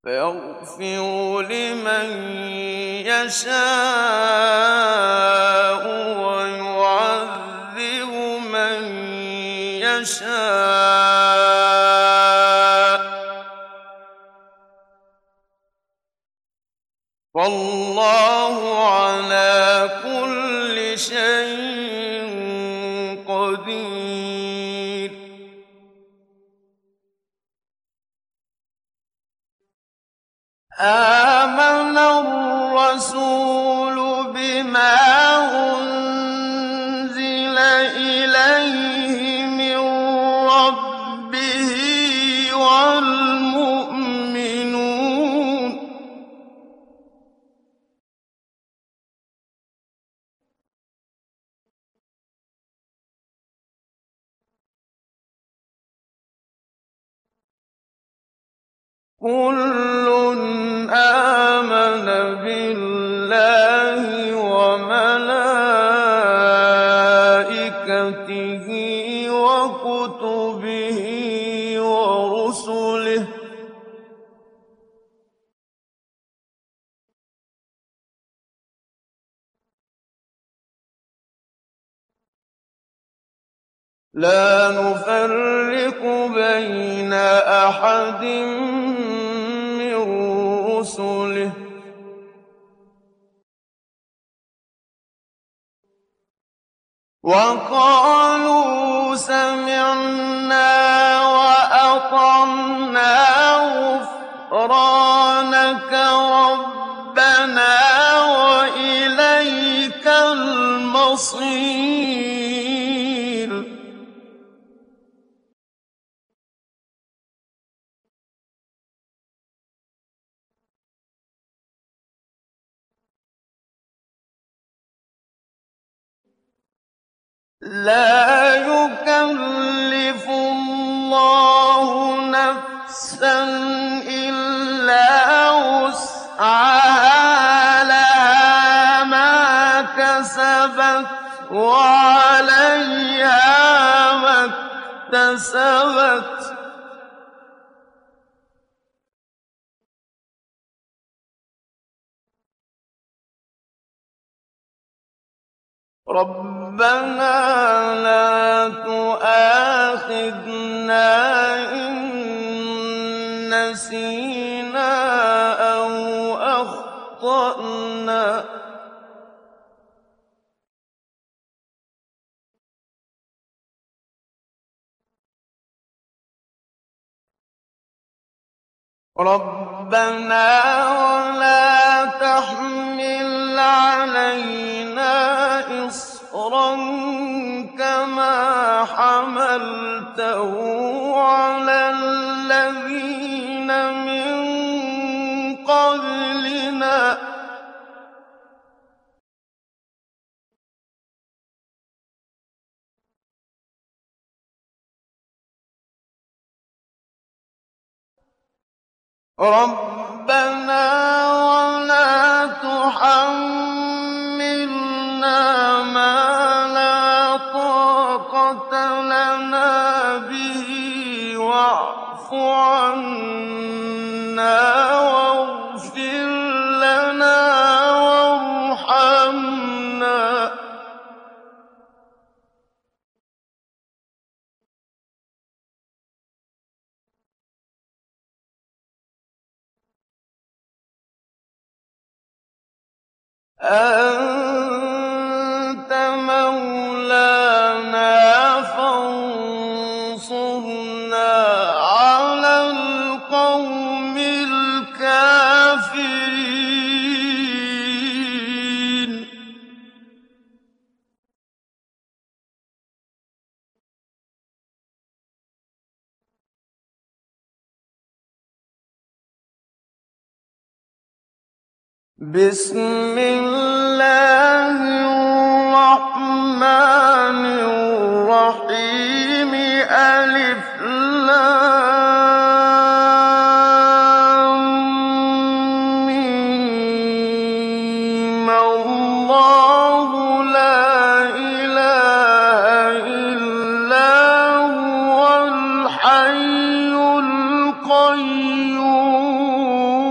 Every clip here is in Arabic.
فيغفر لمن يشاء ويعذب من يشاء، والله على كل شيء قدير. آمن الرسول بما أنزل إليه من ربه والمؤمنون كل آمن بالله وملائكته وكتبه ورسله لا نفرق بين أحد من رسله وقالوا سمعنا وأطعنا غفرانك ربنا وإليك المصير. لا يكلف الله نفسا إلا وسعها، لها ما كسبت وعليها ما اكتسبت، ربنا لا تؤاخذنا إن نسينا أو أخطأنا، ربنا ولا تحمل علينا إصرا كما حملته على الذين من قبلنا، ربنا ولا تحملنا ما لا طاقة لنا به واعف عنا واغفر لنا وارحمنا أنت مولانا فانصرنا على القوم الكافرين. بسم الله الرحمن الرحيم ألف لام ميم الله لا إله إلا هو الحي القيوم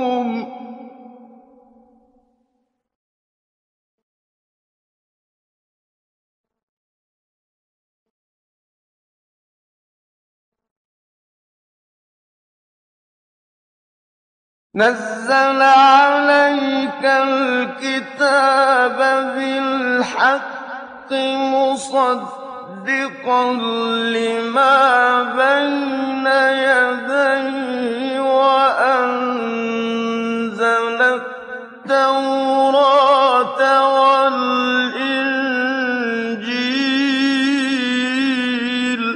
نزل عليك الكتاب بالحق مصدقا لما بين يديه وأنزل التوراة والإنجيل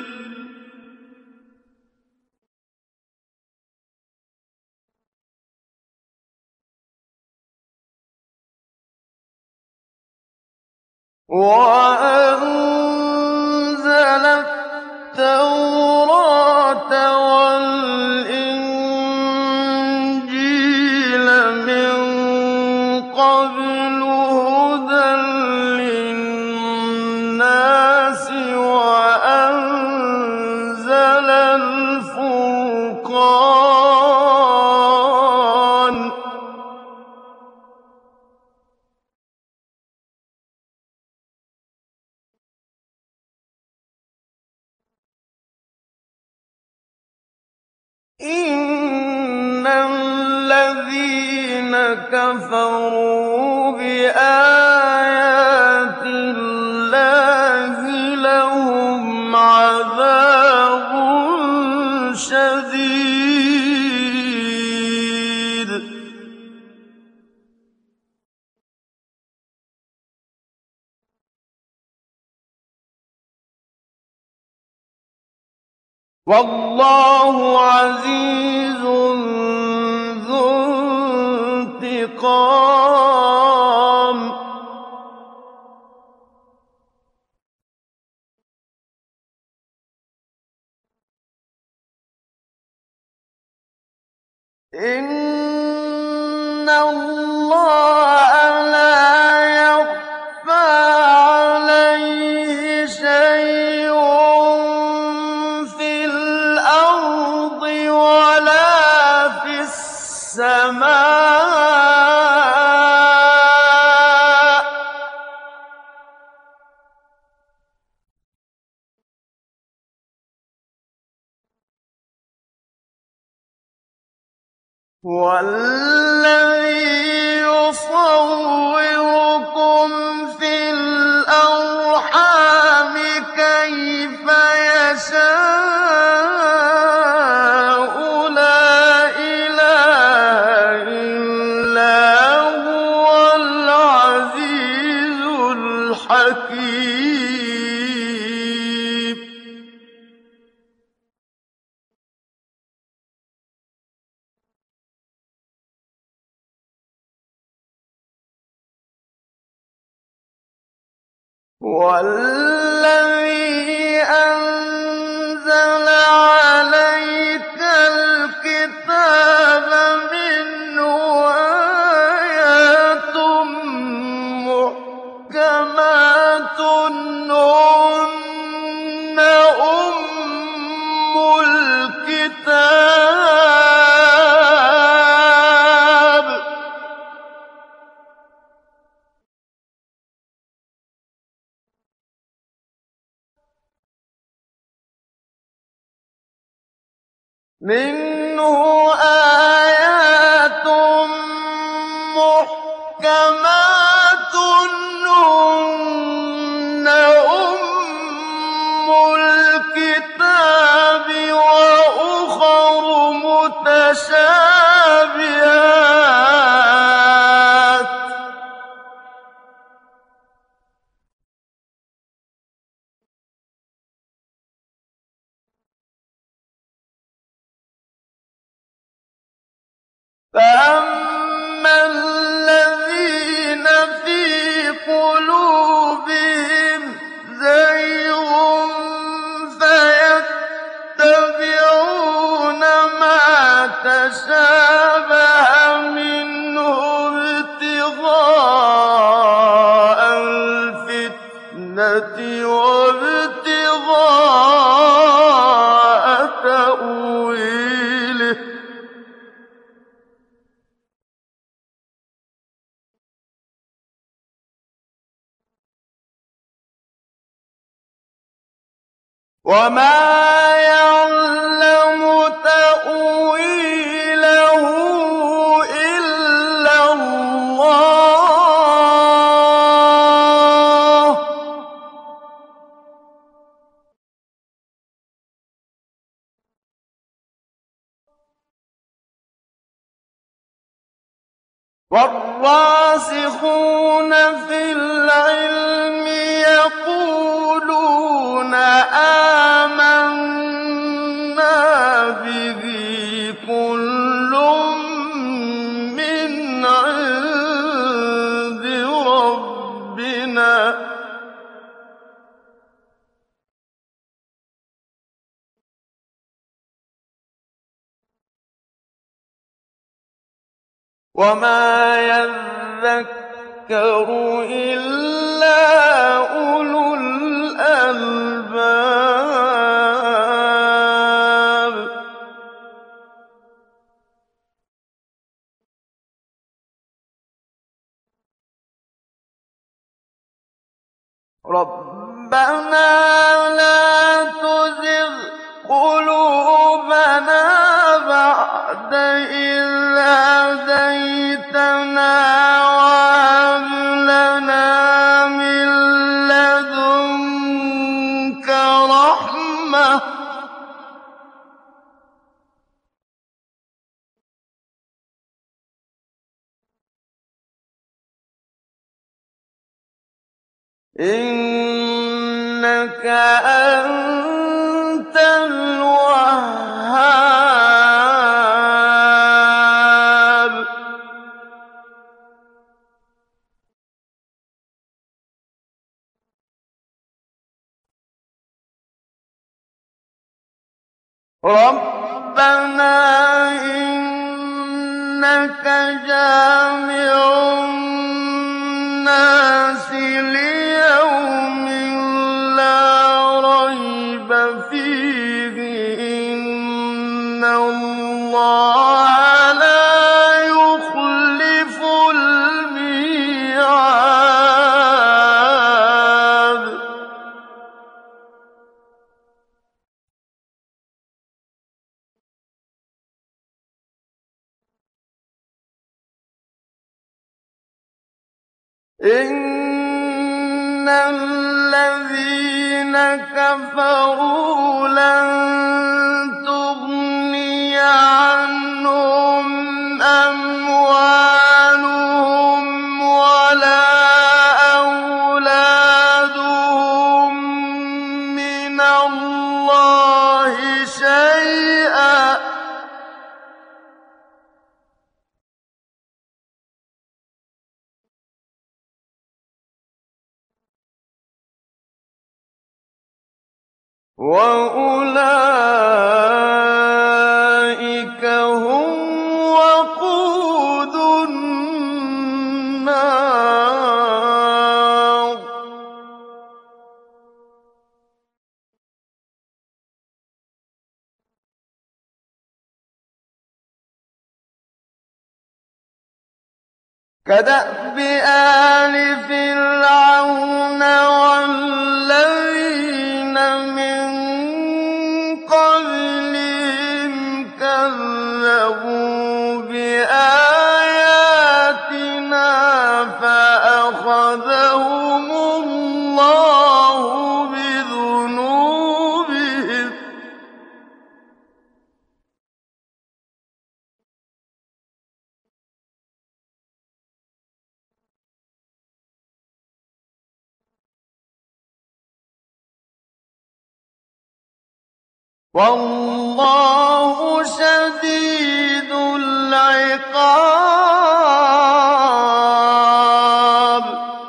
من قبل هدى للناس وأنزل الفرقان إِنَّ الَّذِينَ كَفَرُوا بِآيَاتِ اللَّهِ لَهُمْ عَذَابٌ شَدِيدٌ وَاللَّهُ عَزِيزٌ ذُو انتِقَامٍ إِنَّ اللَّهَ لَا يَخْفَىٰ عَلَيْهِ شَيْءٌ فِي الْأَرْضِ وَلَا فِي السَّمَاءِ هُوَ الَّذِي يُصَوِّرُكُمْ فِي الْأَرْحَامِ كَيْفَ يَشَاءُ ۚ لَا إِلَٰهَ إِلَّا هُوَ الْعَزِيزُ الْحَكِيمُ هُوَ الَّذِي أَنزَلَ عَلَيْكَ الْكِتَابَ مِنْهُ آيَاتٌ مُّحْكَمَاتٌ هُنَّ أُمُّ الْكِتَابِ مِنْهُ آيَاتٌ مُّحْكَمَاتٌ هُنَّ أُمُّ الْكِتَابِ وَأُخَرُ مُتَشَابِهَاتٌ فَأَمَّا الَّذِينَ فِي قُلُوبِهِمْ زَيْغٌ فَيَتَّبِعُونَ مَا تَشَابَهَ مِنْهُ ابْتِغَاءَ الْفِتْنَةِ وَابْتِغَاءَ تَأْوِيلِهِ ۗ وَمَا يَعْلَمُ تَأْوِيلَهُ وَالرَّاسِخُونَ فِي الْعِلْمِ يَقُولُونَ آمَنَّا بِهِ كُلٌّ مِّنْ عِندِ رَبِّنَا وَمَا يَذَّكَّرُ إِلَّا أُولُو الْأَلْبَابِ رَبَّنَا لَا تُزِغْ قُلُوبَنَا بَعْدَ إِذْ هَدَيْتَنَا وَهَبْ لَنَا مِن لَّدُنكَ رَحْمَةً ۚ إِنَّكَ أَنتَ الْوَهَّابُ رَبَّنَا إِنَّكَ جَامِعُ النَّاسِ لِيَوْمٍ لَّا رَيْبَ فِيهِ ۗ إِنَّ اللَّهَ لَا يُخْلِفُ الْمِيعَادَ إِنَّ الَّذِينَ كَفَرُوا لَن تُغْنِيَ عَنْهُمْ أَمْوَالُهُمْ وَلَا أَوْلَادُهُم مِّنَ اللَّهِ شَيْئًا ۖ وَأُولَٰئِكَ هُمْ وَقُودُ النَّارِ كَدَأْبِ آلِ فِرْعَوْنَ وَالَّذِينَ مِن قَبْلِهِمْ كَذَّبُوا بِآيَاتِنَا فَأَخَذَهُمُ اللَّهُ بِذُنُوبِهِمْ ۗ وَاللَّهُ شَدِيدُ الْعِقَابِ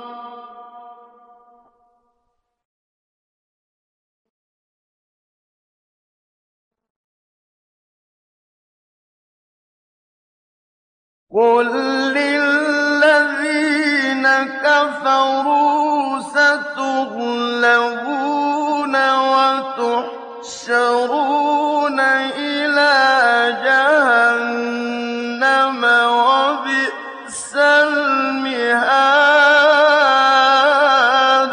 قُل لِّلَّذِينَ كَفَرُوا سَتُغْلَبُونَ وَتُحْشَرُونَ إِلَىٰ جَهَنَّمَ ۖ وَبِئْسَ الْمِهَادُ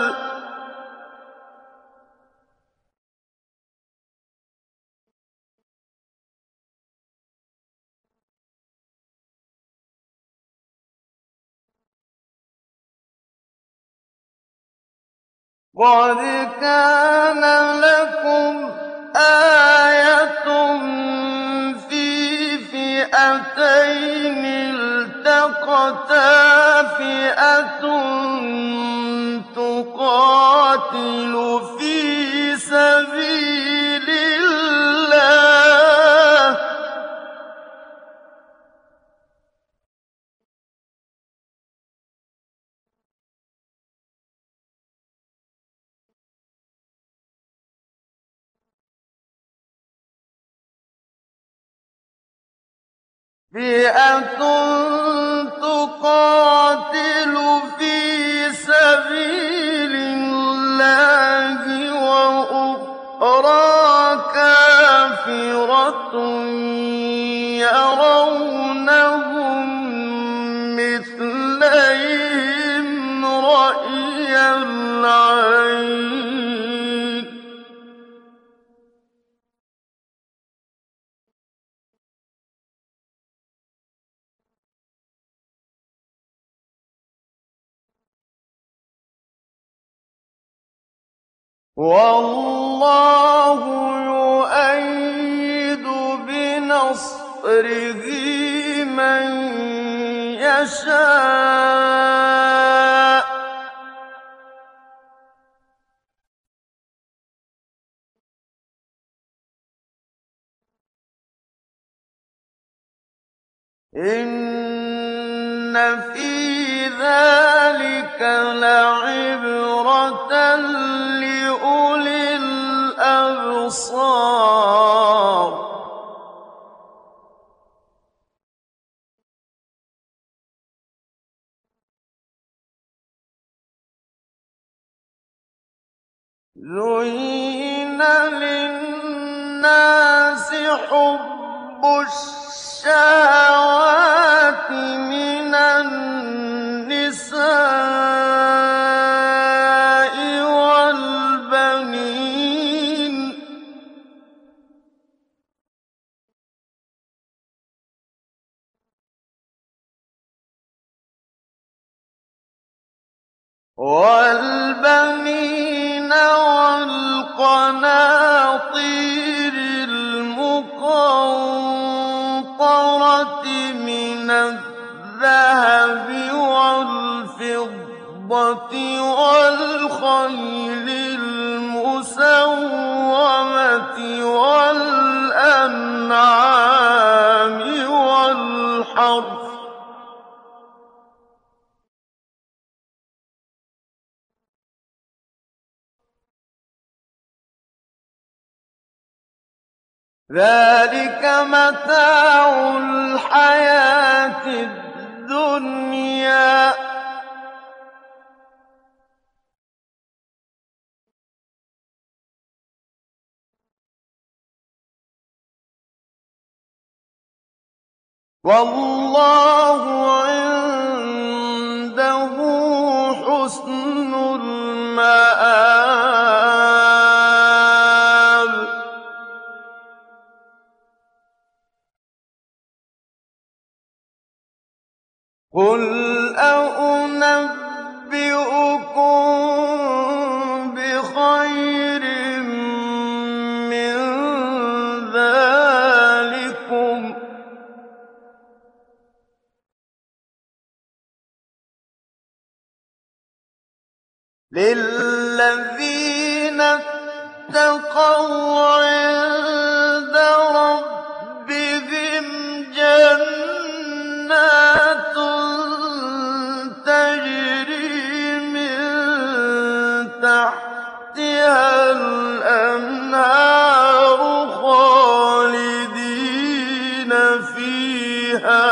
قَدْ كَانَ لَكُمْ آيَةٌ فِي فِئَتَيْنِ الْتَقَتْ التقتا فئة تقاتل في سبيل الله وأخرى كافرة يرونهم مثليهم رأي العين والله يؤيد بنصره من يشاء إن في ذلك لعبرة لأولي الأبصار زين للناس حب الشهوات من النساء والبنين والقناطير المقنطرة من الذهب والفضة والخيل المسومة والأنعام والحرث ذلك متاع الحياة الدنيا والله عنده حسن المآب قل أنبئكم بخير من ذلكم للذين اتقوا عند ربهم جنات تجري من تحتها الأنهار خالدين فيها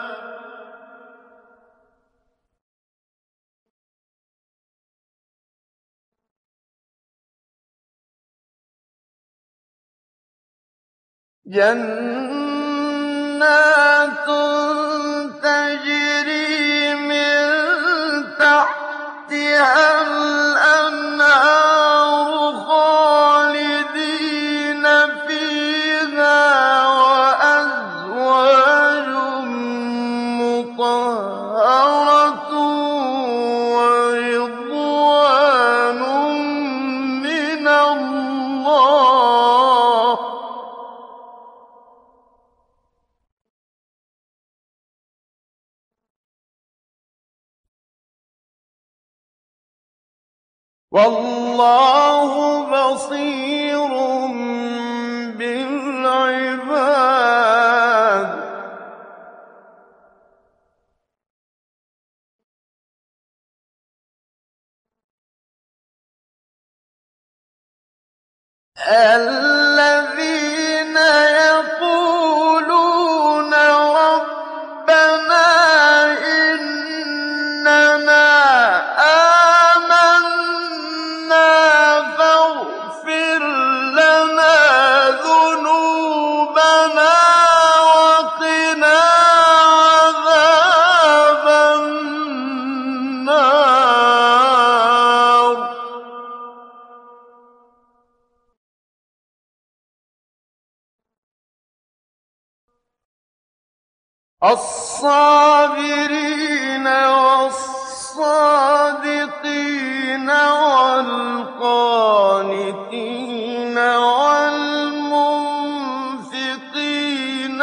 جنات تجري من تحتها الأنهار خالدين فيها وأزواج مطهرة ورضوان من الله وَاللَّهُ بَصِيرٌ بِالْعِبَادِ الَّذِينَ يَقُولُونَ رَبَّنَا إِنَّنَا آمَنَّا فاغْفِرْ لَنَا ذُنُوبَنَا وَقِنَا عَذَابَ النَّارِ الصابرين والصادقين والقانتين والمنفقين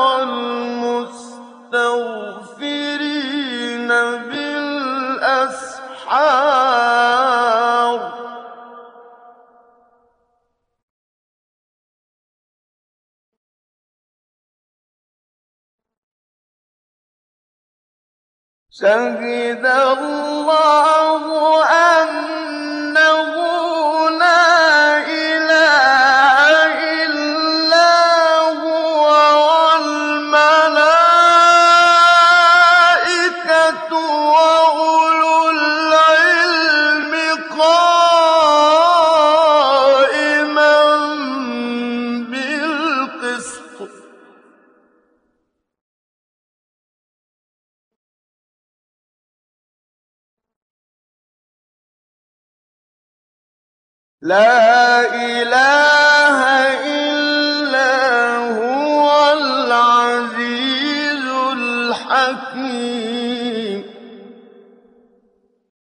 والمستغفرين بالأسحار شهد الله أنه لا إله إلا هو والملائكة وأولو العلم قائما بالقسط لا إله